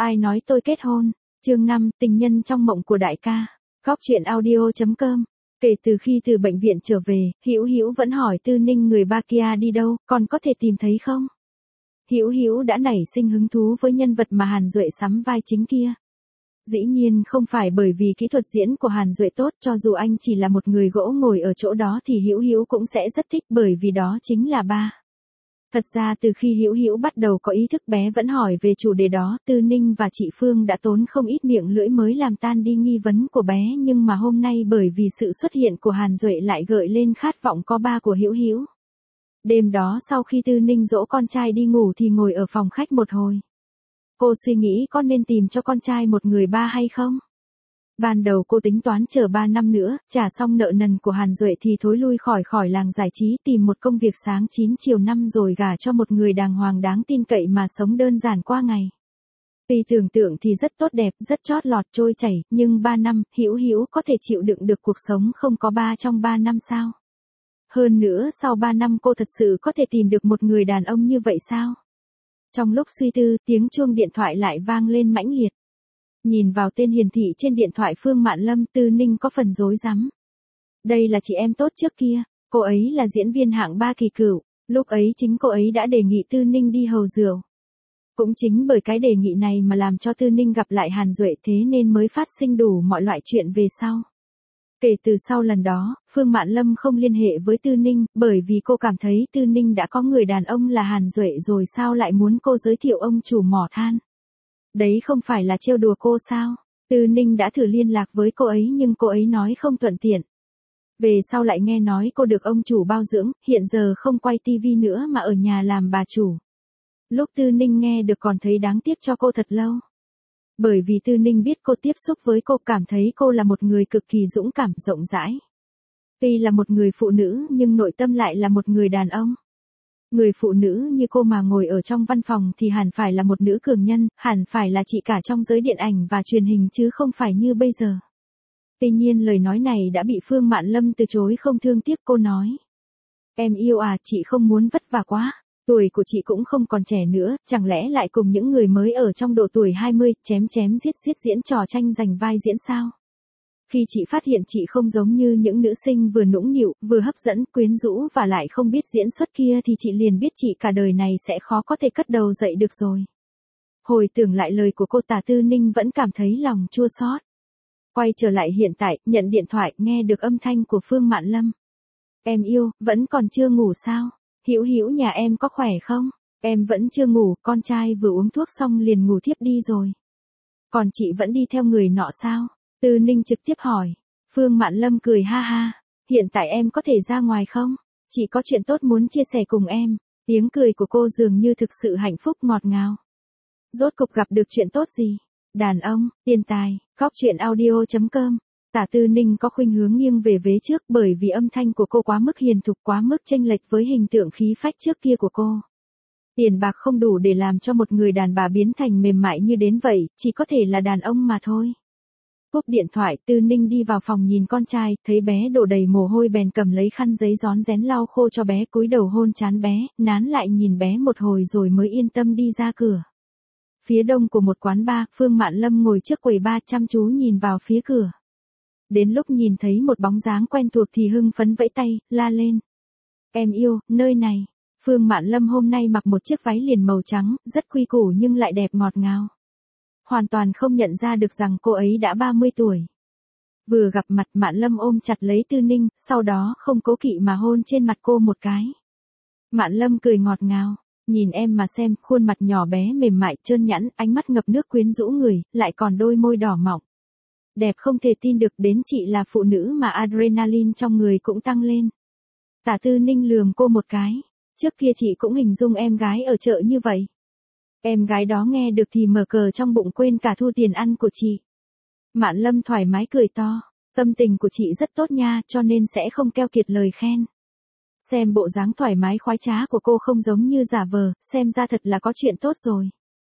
Ai nói tôi kết hôn? Chương 5, tình nhân trong mộng của đại ca. Góc truyện audio.com. Kể từ khi từ bệnh viện trở về, Hữu Hữu vẫn hỏi Tư Ninh người ba kia đi đâu, còn có thể tìm thấy không? Hữu Hữu đã nảy sinh hứng thú với nhân vật mà Hàn Duệ sắm vai chính kia. Dĩ nhiên không phải bởi vì kỹ thuật diễn của Hàn Duệ tốt, cho dù anh chỉ là một người gỗ ngồi ở chỗ đó thì Hữu Hữu cũng sẽ rất thích, bởi vì đó chính là ba. Thật ra từ khi Hữu Hữu bắt đầu có ý thức bé vẫn hỏi về chủ đề đó, Tư Ninh và chị Phương đã tốn không ít miệng lưỡi mới làm tan đi nghi vấn của bé, nhưng mà hôm nay bởi vì sự xuất hiện của Hàn Duệ lại gợi lên khát vọng có ba của Hữu Hữu. Đêm đó sau khi Tư Ninh dỗ con trai đi ngủ thì ngồi ở phòng khách một hồi. Cô suy nghĩ có nên tìm cho con trai một người ba hay không? Ban đầu cô tính toán chờ 3 năm nữa, trả xong nợ nần của Hàn Duệ thì thối lui khỏi làng giải trí, tìm một công việc sáng 9 chiều 5 rồi gả cho một người đàng hoàng đáng tin cậy mà sống đơn giản qua ngày. Vì tưởng tượng thì rất tốt đẹp, rất chót lọt trôi chảy, nhưng 3 năm, Hữu Hữu có thể chịu đựng được cuộc sống không có ba trong 3 năm sao? Hơn nữa sau 3 năm cô thật sự có thể tìm được một người đàn ông như vậy sao? Trong lúc suy tư, tiếng chuông điện thoại lại vang lên mãnh liệt. Nhìn vào tên hiển thị trên điện thoại Phương Mạn Lâm, Tư Ninh có phần rối rắm. Đây là chị em tốt trước kia, cô ấy là diễn viên hạng 3 kỳ cựu, lúc ấy chính cô ấy đã đề nghị Tư Ninh đi hầu rượu. Cũng chính bởi cái đề nghị này mà làm cho Tư Ninh gặp lại Hàn Duệ, thế nên mới phát sinh đủ mọi loại chuyện về sau. Kể từ sau lần đó, Phương Mạn Lâm không liên hệ với Tư Ninh, bởi vì cô cảm thấy Tư Ninh đã có người đàn ông là Hàn Duệ rồi, sao lại muốn cô giới thiệu ông chủ mỏ than. Đấy không phải là trêu đùa cô sao? Tư Ninh đã thử liên lạc với cô ấy nhưng cô ấy nói không thuận tiện. Về sau lại nghe nói cô được ông chủ bao dưỡng, hiện giờ không quay tivi nữa mà ở nhà làm bà chủ. Lúc Tư Ninh nghe được còn thấy đáng tiếc cho cô thật lâu. Bởi vì Tư Ninh biết cô tiếp xúc với cô, cảm thấy cô là một người cực kỳ dũng cảm, rộng rãi. Tuy là một người phụ nữ nhưng nội tâm lại là một người đàn ông. Người phụ nữ như cô mà ngồi ở trong văn phòng thì hẳn phải là một nữ cường nhân, hẳn phải là chị cả trong giới điện ảnh và truyền hình chứ không phải như bây giờ. Tuy nhiên lời nói này đã bị Phương Mạn Lâm từ chối không thương tiếc. Cô nói: Em yêu à, chị không muốn vất vả quá. Tuổi của chị cũng không còn trẻ nữa, chẳng lẽ lại cùng những người mới ở trong độ tuổi 20, chém giết diễn trò tranh giành vai diễn sao? Khi chị phát hiện chị không giống như những nữ sinh vừa nũng nịu, vừa hấp dẫn, quyến rũ và lại không biết diễn xuất kia thì chị liền biết chị cả đời này sẽ khó có thể cất đầu dậy được rồi. Hồi tưởng lại lời của cô, Tả Tư Ninh vẫn cảm thấy lòng chua xót. Quay trở lại hiện tại, nhận điện thoại, nghe được âm thanh của Phương Mạn Lâm. Em yêu, vẫn còn chưa ngủ sao? Hữu Hữu nhà em có khỏe không? Em vẫn chưa ngủ, con trai vừa uống thuốc xong liền ngủ thiếp đi rồi. Còn chị vẫn đi theo người nọ sao? Tư Ninh trực tiếp hỏi. Phương Mạn Lâm cười ha ha. Hiện tại em có thể ra ngoài không? Chị có chuyện tốt muốn chia sẻ cùng em. Tiếng cười của cô dường như thực sự hạnh phúc ngọt ngào. Rốt cục gặp được chuyện tốt gì? Đàn ông, tiền tài, góc truyện audio.com. Tả Tư Ninh có khuynh hướng nghiêng về vế trước bởi vì âm thanh của cô quá mức hiền thục, quá mức chênh lệch với hình tượng khí phách trước kia của cô. Tiền bạc không đủ để làm cho một người đàn bà biến thành mềm mại như đến vậy, chỉ có thể là đàn ông mà thôi. Cúp điện thoại, Tư Ninh đi vào phòng nhìn con trai, thấy bé đổ đầy mồ hôi bèn cầm lấy khăn giấy rón rén lau khô cho bé, cúi đầu hôn trán bé, nán lại nhìn bé một hồi rồi mới yên tâm đi ra cửa. Phía đông của một quán bar, Phương Mạn Lâm ngồi trước quầy bar chăm chú nhìn vào phía cửa. Đến lúc nhìn thấy một bóng dáng quen thuộc thì hưng phấn vẫy tay, la lên. Em yêu, nơi này. Phương Mạn Lâm hôm nay mặc một chiếc váy liền màu trắng, rất quy củ nhưng lại đẹp ngọt ngào. Hoàn toàn không nhận ra được rằng cô ấy đã 30 tuổi. Vừa gặp mặt, Mạn Lâm ôm chặt lấy Tư Ninh, sau đó không cố kỵ mà hôn trên mặt cô một cái. Mạn Lâm cười ngọt ngào. Nhìn em mà xem, khuôn mặt nhỏ bé mềm mại trơn nhẵn, ánh mắt ngập nước quyến rũ người, lại còn đôi môi đỏ mọng. Đẹp không thể tin được, đến chị là phụ nữ mà adrenaline trong người cũng tăng lên. Tả Tư Ninh lườm cô một cái. Trước kia chị cũng hình dung em gái ở chợ như vậy. Em gái đó nghe được thì mở cờ trong bụng quên cả thu tiền ăn của chị. Mạn Lâm thoải mái cười to. Tâm tình của chị rất tốt nha, cho nên sẽ không keo kiệt lời khen. Xem bộ dáng thoải mái khoái trá của cô không giống như giả vờ, xem ra thật là có chuyện tốt rồi.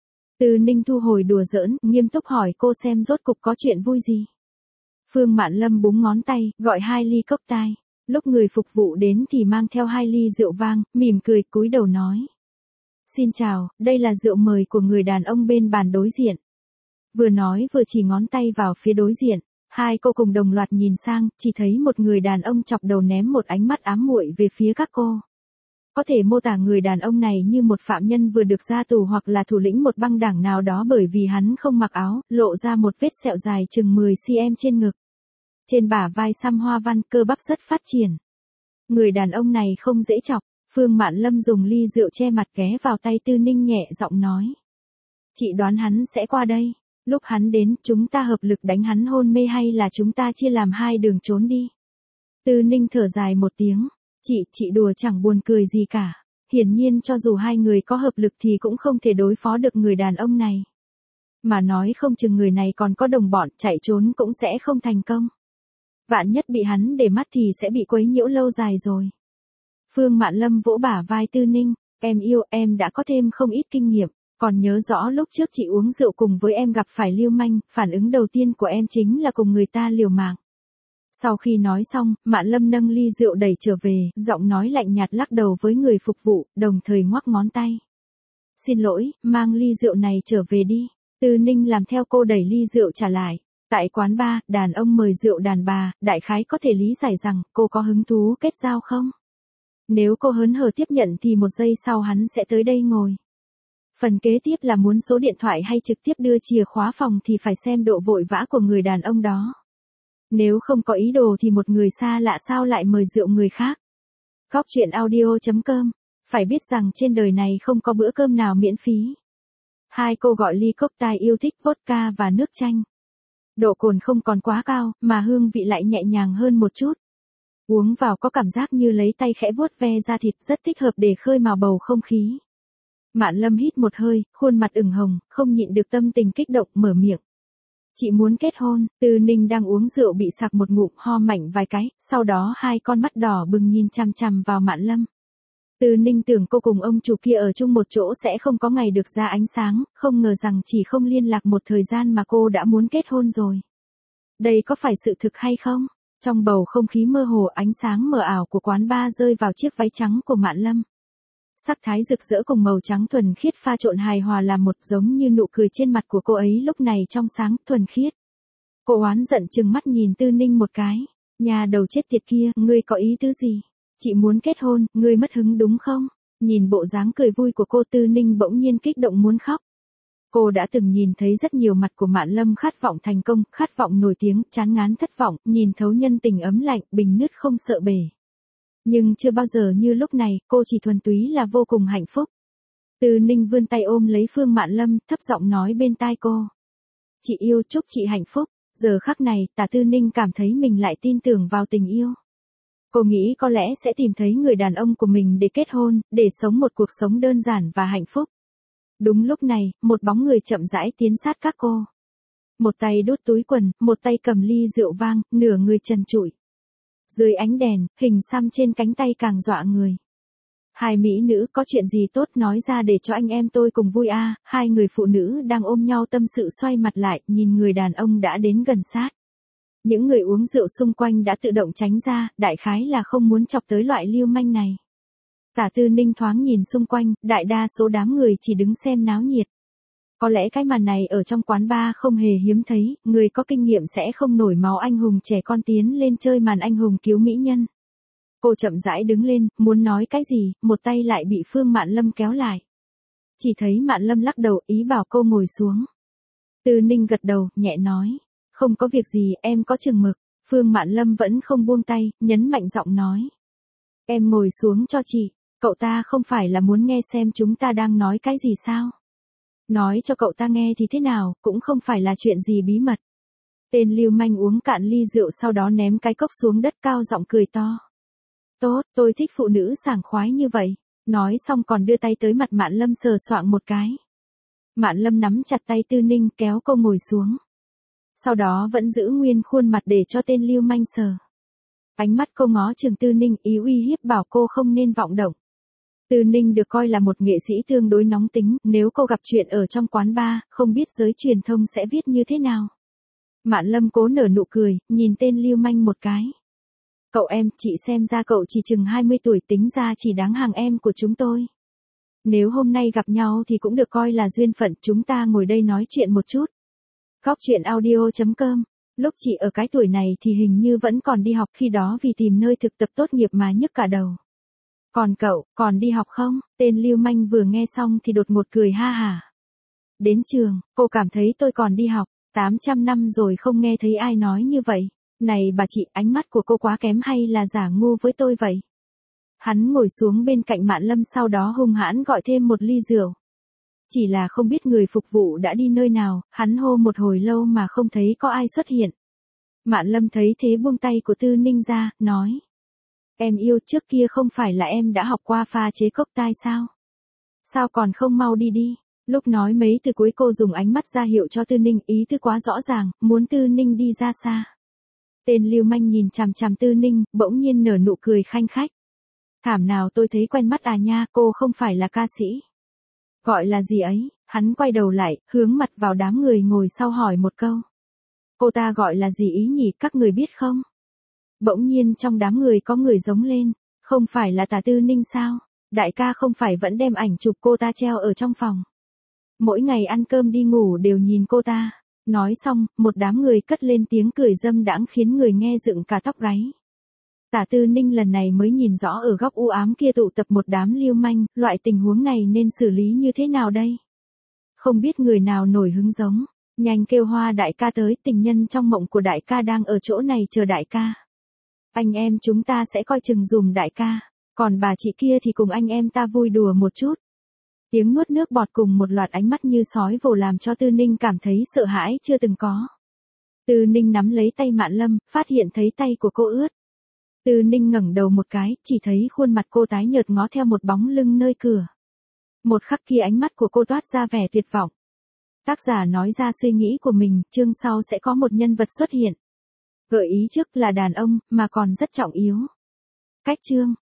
Tư Ninh thu hồi đùa giỡn, nghiêm túc hỏi cô xem rốt cục có chuyện vui gì. Phương Mạn Lâm búng ngón tay, gọi 2 ly cốc tai. Lúc người phục vụ đến thì mang theo 2 ly rượu vang, mỉm cười, cúi đầu nói. Xin chào, đây là rượu mời của người đàn ông bên bàn đối diện. Vừa nói vừa chỉ ngón tay vào phía đối diện. Hai cô cùng đồng loạt nhìn sang, chỉ thấy một người đàn ông chọc đầu ném một ánh mắt ám muội về phía các cô. Có thể mô tả người đàn ông này như một phạm nhân vừa được ra tù hoặc là thủ lĩnh một băng đảng nào đó, bởi vì hắn không mặc áo, lộ ra một vết sẹo dài chừng 10 cm trên ngực. Trên bả vai xăm hoa văn, cơ bắp rất phát triển. Người đàn ông này không dễ chọc. Phương Mạn Lâm dùng ly rượu che mặt ghé vào tay Tư Ninh nhẹ giọng nói. Chị đoán hắn sẽ qua đây. Lúc hắn đến, chúng ta hợp lực đánh hắn hôn mê hay là chúng ta chia làm hai đường trốn đi. Tư Ninh thở dài một tiếng. Chị đùa chẳng buồn cười gì cả. Hiển nhiên cho dù hai người có hợp lực thì cũng không thể đối phó được người đàn ông này. Mà nói không chừng người này còn có đồng bọn, chạy trốn cũng sẽ không thành công. Vạn nhất bị hắn để mắt thì sẽ bị quấy nhiễu lâu dài rồi. Phương Mạn Lâm vỗ bả vai Tư Ninh. Em yêu, em đã có thêm không ít kinh nghiệm. Còn nhớ rõ lúc trước chị uống rượu cùng với em gặp phải lưu manh, phản ứng đầu tiên của em chính là cùng người ta liều mạng. Sau khi nói xong, Mạn Lâm nâng ly rượu đẩy trở về, giọng nói lạnh nhạt lắc đầu với người phục vụ, đồng thời ngoắc ngón tay. Xin lỗi, mang ly rượu này trở về đi. Tư Ninh làm theo cô đẩy ly rượu trả lại. Tại quán bar, đàn ông mời rượu đàn bà, đại khái có thể lý giải rằng cô có hứng thú kết giao không? Nếu cô hớn hở tiếp nhận thì một giây sau hắn sẽ tới đây ngồi. Phần kế tiếp là muốn số điện thoại hay trực tiếp đưa chìa khóa phòng thì phải xem độ vội vã của người đàn ông đó. Nếu không có ý đồ thì một người xa lạ sao lại mời rượu người khác. Góc truyện audio.com. Phải biết rằng trên đời này không có bữa cơm nào miễn phí. Hai cô gọi ly cocktail yêu thích vodka và nước chanh. Độ cồn không còn quá cao, mà hương vị lại nhẹ nhàng hơn một chút. Uống vào có cảm giác như lấy tay khẽ vuốt ve da thịt, rất thích hợp để khơi mào bầu không khí. Mạn Lâm hít một hơi, khuôn mặt ửng hồng, không nhịn được tâm tình kích động, mở miệng. Chị muốn kết hôn. Tư Ninh đang uống rượu bị sặc một ngụm, ho mạnh vài cái, sau đó hai con mắt đỏ bừng nhìn chằm chằm vào Mạn Lâm. Tư Ninh tưởng cô cùng ông chủ kia ở chung một chỗ sẽ không có ngày được ra ánh sáng, không ngờ rằng chỉ không liên lạc một thời gian mà cô đã muốn kết hôn rồi. Đây có phải sự thực hay không? Trong bầu không khí mơ hồ, ánh sáng mờ ảo của quán bar rơi vào chiếc váy trắng của Mạn Lâm. Sắc thái rực rỡ cùng màu trắng thuần khiết pha trộn hài hòa làm một, giống như nụ cười trên mặt của cô ấy lúc này trong sáng, thuần khiết. Cô oán giận trừng mắt nhìn Tư Ninh một cái. Nhà đầu chết tiệt kia, ngươi có ý tứ gì? Chị muốn kết hôn, ngươi mất hứng đúng không? Nhìn bộ dáng cười vui của cô, Tư Ninh bỗng nhiên kích động muốn khóc. Cô đã từng nhìn thấy rất nhiều mặt của Mạn Lâm khát vọng thành công, khát vọng nổi tiếng, chán ngán thất vọng, nhìn thấu nhân tình ấm lạnh, bình nứt không sợ bể. Nhưng chưa bao giờ như lúc này, cô chỉ thuần túy là vô cùng hạnh phúc. Tư Ninh vươn tay ôm lấy Phương Mạn Lâm, thấp giọng nói bên tai cô. Chị yêu, chúc chị hạnh phúc. Giờ khắc này, Tả Tư Ninh cảm thấy mình lại tin tưởng vào tình yêu. Cô nghĩ có lẽ sẽ tìm thấy người đàn ông của mình để kết hôn, để sống một cuộc sống đơn giản và hạnh phúc. Đúng lúc này, một bóng người chậm rãi tiến sát các cô. Một tay đút túi quần, một tay cầm ly rượu vang, nửa người trần trụi. Dưới ánh đèn, hình xăm trên cánh tay càng dọa người. Hai mỹ nữ, có chuyện gì tốt nói ra để cho anh em tôi cùng vui a. Hai người phụ nữ đang ôm nhau tâm sự xoay mặt lại, nhìn người đàn ông đã đến gần sát. Những người uống rượu xung quanh đã tự động tránh ra, đại khái là không muốn chọc tới loại lưu manh này. Tả Tư Ninh thoáng nhìn xung quanh, đại đa số đám người chỉ đứng xem náo nhiệt. Có lẽ cái màn này ở trong quán bar không hề hiếm thấy, người có kinh nghiệm sẽ không nổi máu anh hùng trẻ con tiến lên chơi màn anh hùng cứu mỹ nhân. Cô chậm rãi đứng lên, muốn nói cái gì, một tay lại bị Phương Mạn Lâm kéo lại. Chỉ thấy Mạn Lâm lắc đầu, ý bảo cô ngồi xuống. Tư Ninh gật đầu, nhẹ nói. Không có việc gì, em có chừng mực. Phương Mạn Lâm vẫn không buông tay, nhấn mạnh giọng nói. Em ngồi xuống cho chị. Cậu ta không phải là muốn nghe xem chúng ta đang nói cái gì sao? Nói cho cậu ta nghe thì thế nào, cũng không phải là chuyện gì bí mật. Tên lưu manh uống cạn ly rượu sau đó ném cái cốc xuống đất, cao giọng cười to. Tốt, tôi thích phụ nữ sảng khoái như vậy. Nói xong còn đưa tay tới mặt Mạn Lâm sờ soạng một cái. Mạn Lâm nắm chặt tay Tư Ninh kéo cô ngồi xuống. Sau đó vẫn giữ nguyên khuôn mặt để cho tên lưu manh sờ. Ánh mắt cô ngó chừng Tư Ninh, ý uy hiếp bảo cô không nên vọng động. Tư Ninh được coi là một nghệ sĩ tương đối nóng tính, nếu cô gặp chuyện ở trong quán bar, không biết giới truyền thông sẽ viết như thế nào. Mạn Lâm cố nở nụ cười, nhìn tên lưu manh một cái. Cậu em, chị xem ra cậu chỉ chừng 20 tuổi, tính ra chỉ đáng hàng em của chúng tôi. Nếu hôm nay gặp nhau thì cũng được coi là duyên phận, chúng ta ngồi đây nói chuyện một chút. Góc chuyện audio.com. Lúc chị ở cái tuổi này thì hình như vẫn còn đi học, khi đó vì tìm nơi thực tập tốt nghiệp mà nhức cả đầu. Còn cậu, còn đi học không? Tên lưu manh vừa nghe xong thì đột ngột cười ha hả. Đến trường, cô cảm thấy tôi còn đi học, 800 năm rồi không nghe thấy ai nói như vậy. Này bà chị, ánh mắt của cô quá kém hay là giả ngu với tôi vậy? Hắn ngồi xuống bên cạnh Mạn Lâm, sau đó hung hãn gọi thêm một ly rượu. Chỉ là không biết người phục vụ đã đi nơi nào, hắn hô một hồi lâu mà không thấy có ai xuất hiện. Mạn Lâm thấy thế buông tay của Tư Ninh ra, nói. Em yêu, trước kia không phải là em đã học qua pha chế cốc tai sao? Sao còn không mau đi đi? Lúc nói mấy từ cuối cô dùng ánh mắt ra hiệu cho Tư Ninh, ý tứ quá rõ ràng, muốn Tư Ninh đi ra xa. Tên lưu manh nhìn chằm chằm Tư Ninh, bỗng nhiên nở nụ cười khanh khách. Thảm nào tôi thấy quen mắt à nha, cô không phải là ca sĩ. Gọi là gì ấy? Hắn quay đầu lại, hướng mặt vào đám người ngồi sau hỏi một câu. Cô ta gọi là gì ý nhỉ, các người biết không? Bỗng nhiên trong đám người có người giống lên. Không phải là Tả Tư Ninh sao? Đại ca không phải vẫn đem ảnh chụp cô ta treo ở trong phòng. Mỗi ngày ăn cơm đi ngủ đều nhìn cô ta. Nói xong, một đám người cất lên tiếng cười dâm đãng khiến người nghe dựng cả tóc gáy. Tả Tư Ninh lần này mới nhìn rõ ở góc u ám kia tụ tập một đám lưu manh, loại tình huống này nên xử lý như thế nào đây? Không biết người nào nổi hứng giống. Nhanh kêu Hoa đại ca tới, tình nhân trong mộng của đại ca đang ở chỗ này chờ đại ca. Anh em chúng ta sẽ coi chừng dùm đại ca, còn bà chị kia thì cùng anh em ta vui đùa một chút. Tiếng nuốt nước bọt cùng một loạt ánh mắt như sói vồ làm cho Tư Ninh cảm thấy sợ hãi chưa từng có. Tư Ninh nắm lấy tay Mạn Lâm, phát hiện thấy tay của cô ướt. Tư Ninh ngẩng đầu một cái, chỉ thấy khuôn mặt cô tái nhợt ngó theo một bóng lưng nơi cửa. Một khắc kia ánh mắt của cô toát ra vẻ tuyệt vọng. Tác giả nói ra suy nghĩ của mình, chương sau sẽ có một nhân vật xuất hiện. Gợi ý trước là đàn ông, mà còn rất trọng yếu. Cách chương.